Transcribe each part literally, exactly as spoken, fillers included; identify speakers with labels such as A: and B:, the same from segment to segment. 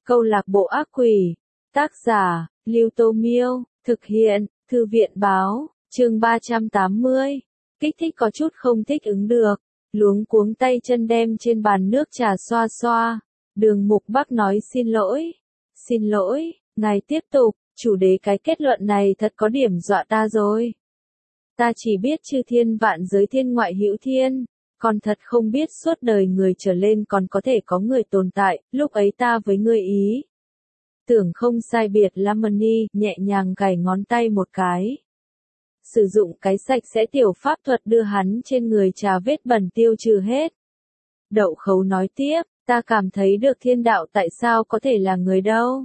A: Câu lạc bộ ác quỷ. Tác giả, Lưu Tô Miêu. Thực hiện, Thư viện Báo. Chương ba trăm tám mươi. Kích thích có chút không thích ứng được. Luống cuống tay chân đem trên bàn nước trà xoa xoa. Đường Mục Bắc nói xin lỗi. Xin lỗi, ngài tiếp tục. Chủ đề cái kết luận này thật có điểm dọa ta rồi. Ta chỉ biết chư thiên vạn giới thiên ngoại hữu thiên. Còn thật không biết suốt đời người trở lên còn có thể có người tồn tại, lúc ấy ta với ngươi ý. Tưởng không sai biệt Lamani, nhẹ nhàng gảy ngón tay một cái. Sử dụng cái sạch sẽ tiểu pháp thuật đưa hắn trên người trà vết bẩn tiêu trừ hết. Đậu Khấu nói tiếp, ta cảm thấy được thiên đạo tại sao có thể là người đâu.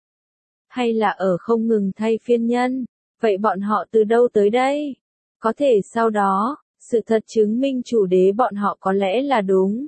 A: Hay là ở không ngừng thay phiên nhân, vậy bọn họ từ đâu tới đây? Có thể sau đó, sự thật chứng minh chủ đế bọn họ có lẽ là đúng.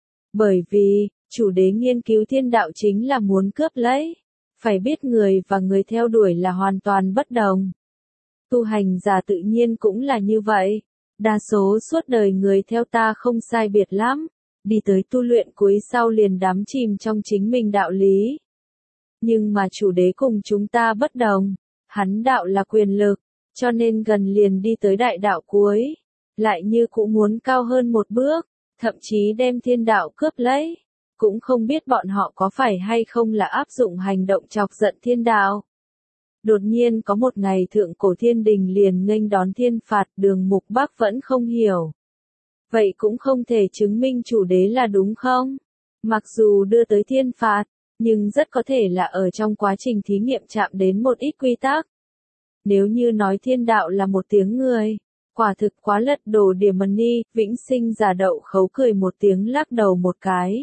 A: Bởi vì, chủ đế nghiên cứu thiên đạo chính là muốn cướp lấy. Phải biết người và người theo đuổi là hoàn toàn bất đồng. Tu hành giả tự nhiên cũng là như vậy. Đa số suốt đời người theo ta không sai biệt lắm. Đi tới tu luyện cuối sau liền đắm chìm trong chính mình đạo lý. Nhưng mà chủ đế cùng chúng ta bất đồng. Hắn đạo là quyền lực, cho nên gần liền đi tới đại đạo cuối. Lại như cũng muốn cao hơn một bước, thậm chí đem thiên đạo cướp lấy. Cũng không biết bọn họ có phải hay không là áp dụng hành động chọc giận thiên đạo. Đột nhiên có một ngày thượng cổ thiên đình liền nghênh đón thiên phạt, Đường Mục Bắc vẫn không hiểu. Vậy cũng không thể chứng minh chủ đế là đúng không? Mặc dù đưa tới thiên phạt, nhưng rất có thể là ở trong quá trình thí nghiệm chạm đến một ít quy tắc. Nếu như nói thiên đạo là một tiếng người, quả thực quá lật đổ điểm mani, vĩnh sinh giả Đậu Khấu cười một tiếng lắc đầu một cái.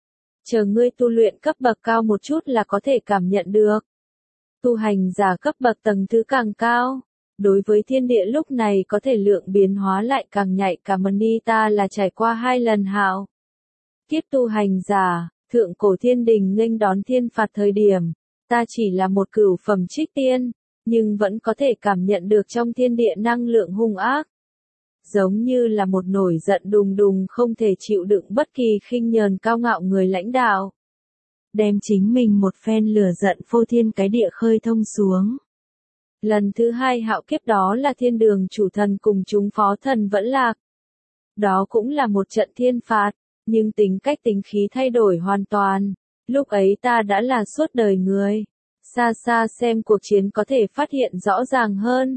A: Chờ ngươi tu luyện cấp bậc cao một chút là có thể cảm nhận được. Tu hành giả cấp bậc tầng thứ càng cao, đối với thiên địa lúc này có thể lượng biến hóa lại càng nhạy cả mani ta là trải qua hai lần hạo. Kiếp tu hành giả, thượng cổ thiên đình nghênh đón thiên phạt thời điểm, ta chỉ là một cửu phẩm trích tiên, nhưng vẫn có thể cảm nhận được trong thiên địa năng lượng hung ác. Giống như là một nổi giận đùng đùng không thể chịu đựng bất kỳ khinh nhờn cao ngạo người lãnh đạo. Đem chính mình một phen lửa giận phô thiên cái địa khơi thông xuống. Lần thứ hai hạo kiếp đó là thiên đường chủ thần cùng chúng phó thần vẫn lạc. Đó cũng là một trận thiên phạt, nhưng tính cách tính khí thay đổi hoàn toàn. Lúc ấy ta đã là suốt đời người. Xa xa xem cuộc chiến có thể phát hiện rõ ràng hơn.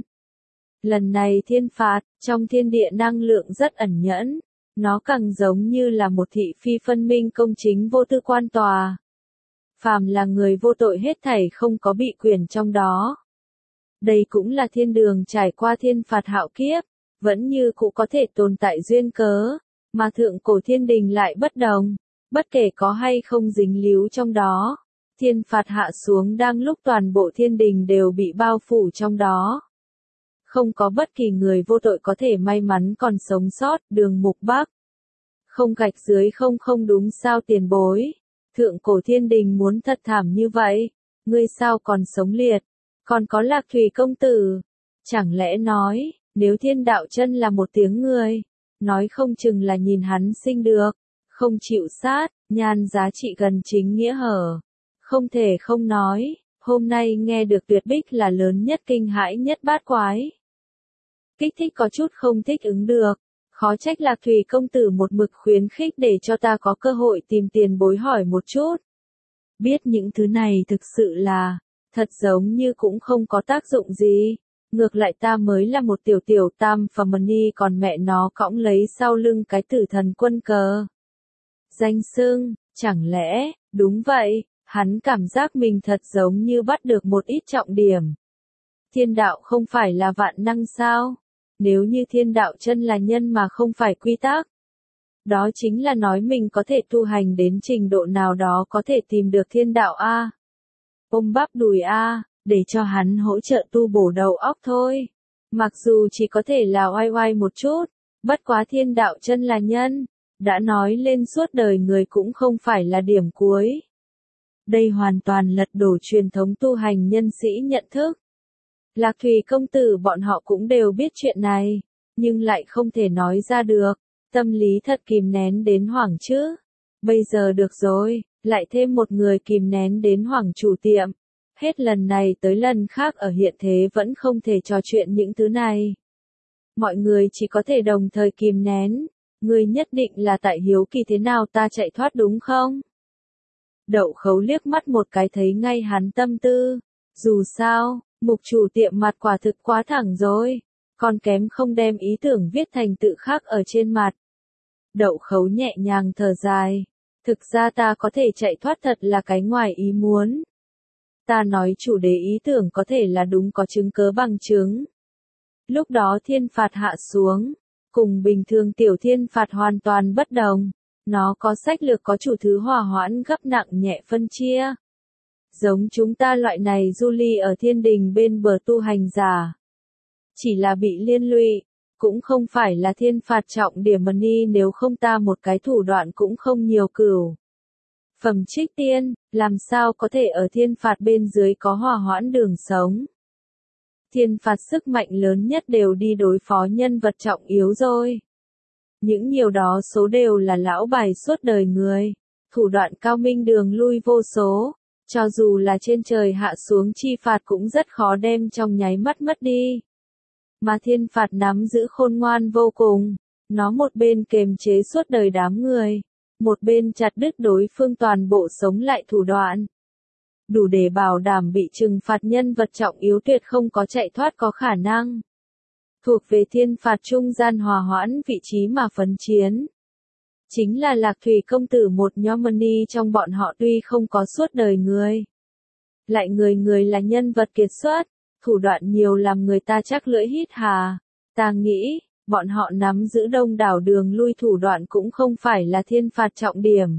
A: Lần này thiên phạt, trong thiên địa năng lượng rất ẩn nhẫn. Nó càng giống như là một thị phi phân minh công chính vô tư quan tòa. Phàm là người vô tội hết thảy không có bị quyền trong đó. Đây cũng là thiên đường trải qua thiên phạt hạo kiếp, vẫn như cũ có thể tồn tại duyên cớ, mà thượng cổ thiên đình lại bất đồng, bất kể có hay không dính líu trong đó. Thiên phạt hạ xuống đang lúc toàn bộ thiên đình đều bị bao phủ trong đó. Không có bất kỳ người vô tội có thể may mắn còn sống sót, Đường Mục Bắc. Không gạch dưới không không đúng sao tiền bối. Thượng cổ thiên đình muốn thật thảm như vậy, ngươi sao còn sống liệt, còn có Lạc Thủy công tử. Chẳng lẽ nói, nếu thiên đạo chân là một tiếng người, nói không chừng là nhìn hắn sinh được, không chịu sát, nhan giá trị gần chính nghĩa hở. Không thể không nói, hôm nay nghe được tuyệt bích là lớn nhất kinh hãi nhất bát quái. Kích thích có chút không thích ứng được, khó trách Lạc Thủy công tử một mực khuyến khích để cho ta có cơ hội tìm tiền bối hỏi một chút. Biết những thứ này thực sự là, thật giống như cũng không có tác dụng gì. Ngược lại ta mới là một tiểu tiểu tam và mani còn mẹ nó cõng lấy sau lưng cái tử thần quân cờ. Danh xưng, chẳng lẽ, đúng vậy, hắn cảm giác mình thật giống như bắt được một ít trọng điểm. Thiên đạo không phải là vạn năng sao? Nếu như thiên đạo chân là nhân mà không phải quy tắc. Đó chính là nói mình có thể tu hành đến trình độ nào đó có thể tìm được thiên đạo A. Ôm bắp đùi A, để cho hắn hỗ trợ tu bổ đầu óc thôi. Mặc dù chỉ có thể là oai oai một chút, bất quá thiên đạo chân là nhân, đã nói lên suốt đời người cũng không phải là điểm cuối. Đây hoàn toàn lật đổ truyền thống tu hành nhân sĩ nhận thức. Lạc Thủy công tử bọn họ cũng đều biết chuyện này, nhưng lại không thể nói ra được, tâm lý thật kìm nén đến hoảng chứ. Bây giờ được rồi, lại thêm một người kìm nén đến hoảng chủ tiệm. Hết lần này tới lần khác ở hiện thế vẫn không thể trò chuyện những thứ này. Mọi người chỉ có thể đồng thời kìm nén. Ngươi nhất định là tại hiếu kỳ thế nào ta chạy thoát đúng không? Đậu Khấu liếc mắt một cái thấy ngay hắn tâm tư. Dù sao, mục chủ tiệm mặt quả thực quá thẳng rồi. Còn kém không đem ý tưởng viết thành tự khắc ở trên mặt. Đậu Khấu nhẹ nhàng thở dài. Thực ra ta có thể chạy thoát thật là cái ngoài ý muốn. Ta nói chủ đề ý tưởng có thể là đúng có chứng cớ bằng chứng. Lúc đó thiên phạt hạ xuống. Cùng bình thường tiểu thiên phạt hoàn toàn bất đồng. Nó có sách lược có chủ thứ hòa hoãn gấp nặng nhẹ phân chia. Giống chúng ta loại này du ly ở thiên đình bên bờ tu hành giả. Chỉ là bị liên lụy, cũng không phải là thiên phạt trọng điểm mần ni nếu không ta một cái thủ đoạn cũng không nhiều cửu. Phẩm trích tiên, làm sao có thể ở thiên phạt bên dưới có hòa hoãn đường sống. Thiên phạt sức mạnh lớn nhất đều đi đối phó nhân vật trọng yếu rồi. Những nhiều đó số đều là lão bài suốt đời người. Thủ đoạn cao minh đường lui vô số. Cho dù là trên trời hạ xuống chi phạt cũng rất khó đem trong nháy mắt mất đi. Mà thiên phạt nắm giữ khôn ngoan vô cùng. Nó một bên kềm chế suốt đời đám người. Một bên chặt đứt đối phương toàn bộ sống lại thủ đoạn. Đủ để bảo đảm bị trừng phạt nhân vật trọng yếu tuyệt không có chạy thoát có khả năng. Thuộc về thiên phạt trung gian hòa hoãn vị trí mà phấn chiến. Chính là Lạc Thủy công tử một nhóm mần ni trong bọn họ tuy không có suốt đời người. Lại người người là nhân vật kiệt xuất, thủ đoạn nhiều làm người ta chắc lưỡi hít hà. Ta nghĩ, bọn họ nắm giữ đông đảo đường lui thủ đoạn cũng không phải là thiên phạt trọng điểm.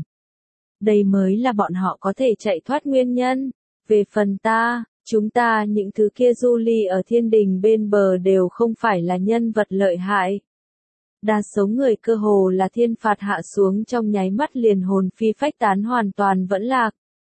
A: Đây mới là bọn họ có thể chạy thoát nguyên nhân. Về phần ta, chúng ta những thứ kia du ly ở thiên đình bên bờ đều không phải là nhân vật lợi hại. Đa số người cơ hồ là thiên phạt hạ xuống trong nháy mắt liền hồn phi phách tán hoàn toàn vẫn lạc.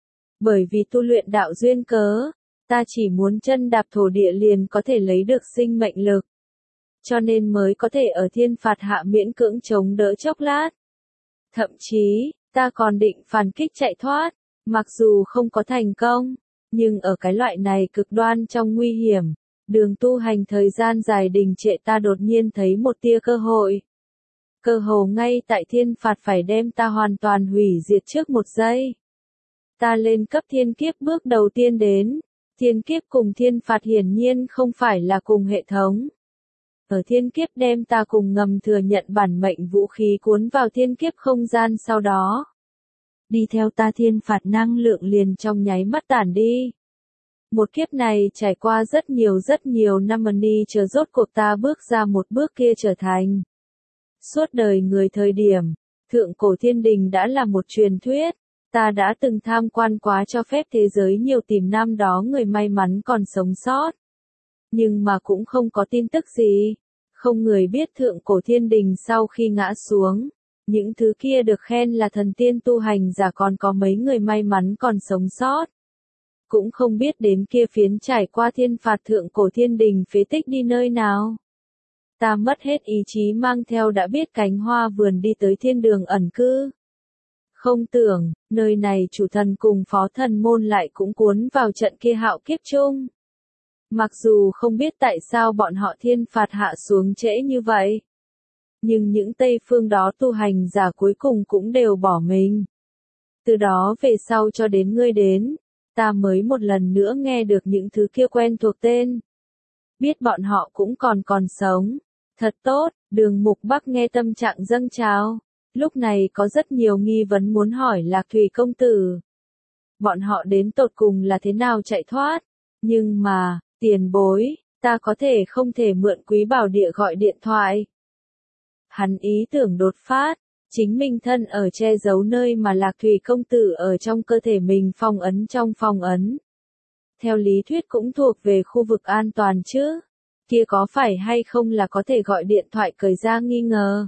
A: Bởi vì tu luyện đạo duyên cớ, ta chỉ muốn chân đạp thổ địa liền có thể lấy được sinh mệnh lực. Cho nên mới có thể ở thiên phạt hạ miễn cưỡng chống đỡ chốc lát. Thậm chí, ta còn định phản kích chạy thoát, mặc dù không có thành công, nhưng ở cái loại này cực đoan trong nguy hiểm, đường tu hành thời gian dài đình trệ ta đột nhiên thấy một tia cơ hội. Cơ hồ ngay tại thiên phạt phải đem ta hoàn toàn hủy diệt trước một giây. Ta lên cấp thiên kiếp bước đầu tiên đến, thiên kiếp cùng thiên phạt hiển nhiên không phải là cùng hệ thống. Ở thiên kiếp đem ta cùng ngầm thừa nhận bản mệnh vũ khí cuốn vào thiên kiếp không gian sau đó. Đi theo ta thiên phạt năng lượng liền trong nháy mắt tản đi. Một kiếp này trải qua rất nhiều rất nhiều năm mần ni chờ rốt cuộc ta bước ra một bước kia trở thành. Suốt đời người thời điểm, thượng cổ thiên đình đã là một truyền thuyết. Ta đã từng tham quan quá cho phép thế giới nhiều tìm năm đó người may mắn còn sống sót. Nhưng mà cũng không có tin tức gì. Không người biết thượng cổ thiên đình sau khi ngã xuống. Những thứ kia được khen là thần tiên tu hành giả còn có mấy người may mắn còn sống sót. Cũng không biết đến kia phiến trải qua thiên phạt thượng cổ thiên đình phế tích đi nơi nào. Ta mất hết ý chí mang theo đã biết cánh hoa vườn đi tới thiên đường ẩn cư. Không tưởng, nơi này chủ thần cùng phó thần môn lại cũng cuốn vào trận kia hạo kiếp chung. Mặc dù không biết tại sao bọn họ thiên phạt hạ xuống trễ như vậy. Nhưng những Tây phương đó tu hành giả cuối cùng cũng đều bỏ mình. Từ đó về sau cho đến ngươi đến, ta mới một lần nữa nghe được những thứ kia quen thuộc tên. Biết bọn họ cũng còn còn sống. Thật tốt, Đường Mục Bắc nghe tâm trạng dâng trào. Lúc này có rất nhiều nghi vấn muốn hỏi Lạc Thủy công tử. Bọn họ đến tột cùng là thế nào chạy thoát? Nhưng mà, tiền bối, ta có thể không thể mượn Quý Bảo Địa gọi điện thoại. Hắn ý tưởng đột phát, chính mình thân ở che giấu nơi mà Lạc Thủy công tử ở trong cơ thể mình phong ấn trong phong ấn. Theo lý thuyết cũng thuộc về khu vực an toàn chứ. Kia có phải hay không là có thể gọi điện thoại cởi ra nghi ngờ.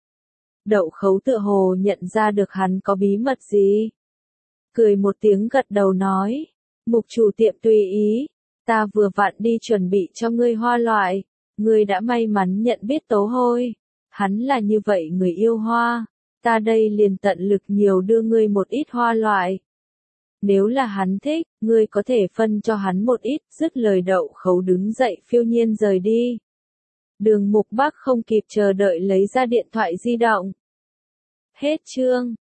A: Đậu Khấu tựa hồ nhận ra được hắn có bí mật gì. Cười một tiếng gật đầu nói. Mục chủ tiệm tùy ý. Ta vừa vặn đi chuẩn bị cho ngươi hoa loại. Ngươi đã may mắn nhận biết Tố Hôi. Hắn là như vậy người yêu hoa. Ta đây liền tận lực nhiều đưa ngươi một ít hoa loại. Nếu là hắn thích, ngươi có thể phân cho hắn một ít, dứt lời Đậu Khấu đứng dậy phiêu nhiên rời đi. Đường Mục Bắc không kịp chờ đợi lấy ra điện thoại di động. Hết chương.